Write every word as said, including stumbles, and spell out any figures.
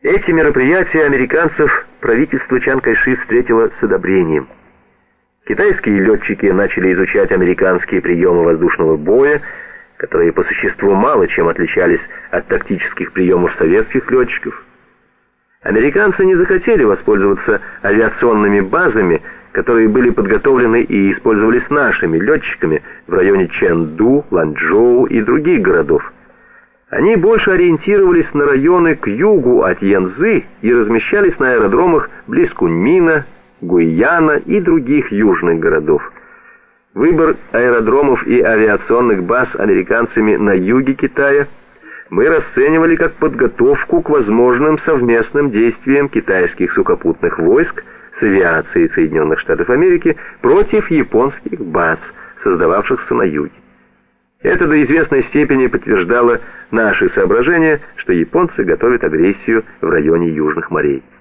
Эти мероприятия американцев правительство Чан Кайши встретило с одобрением. Китайские летчики начали изучать американские приемы воздушного боя, которые по существу мало чем отличались от тактических приемов советских летчиков. Американцы не захотели воспользоваться авиационными базами, которые были подготовлены и использовались нашими летчиками в районе Чэнду, Ланчжоу и других городов. Они больше ориентировались на районы к югу от Янцзы и размещались на аэродромах близ Куньмина, Гуйяна и других южных городов. Выбор аэродромов и авиационных баз американцами на юге Китая мы расценивали как подготовку к возможным совместным действиям китайских сухопутных войск с авиацией Соединенных Штатов Америки против японских баз, создававшихся на юге. Это до известной степени подтверждало наши соображения, что японцы готовят агрессию в районе Южных морей.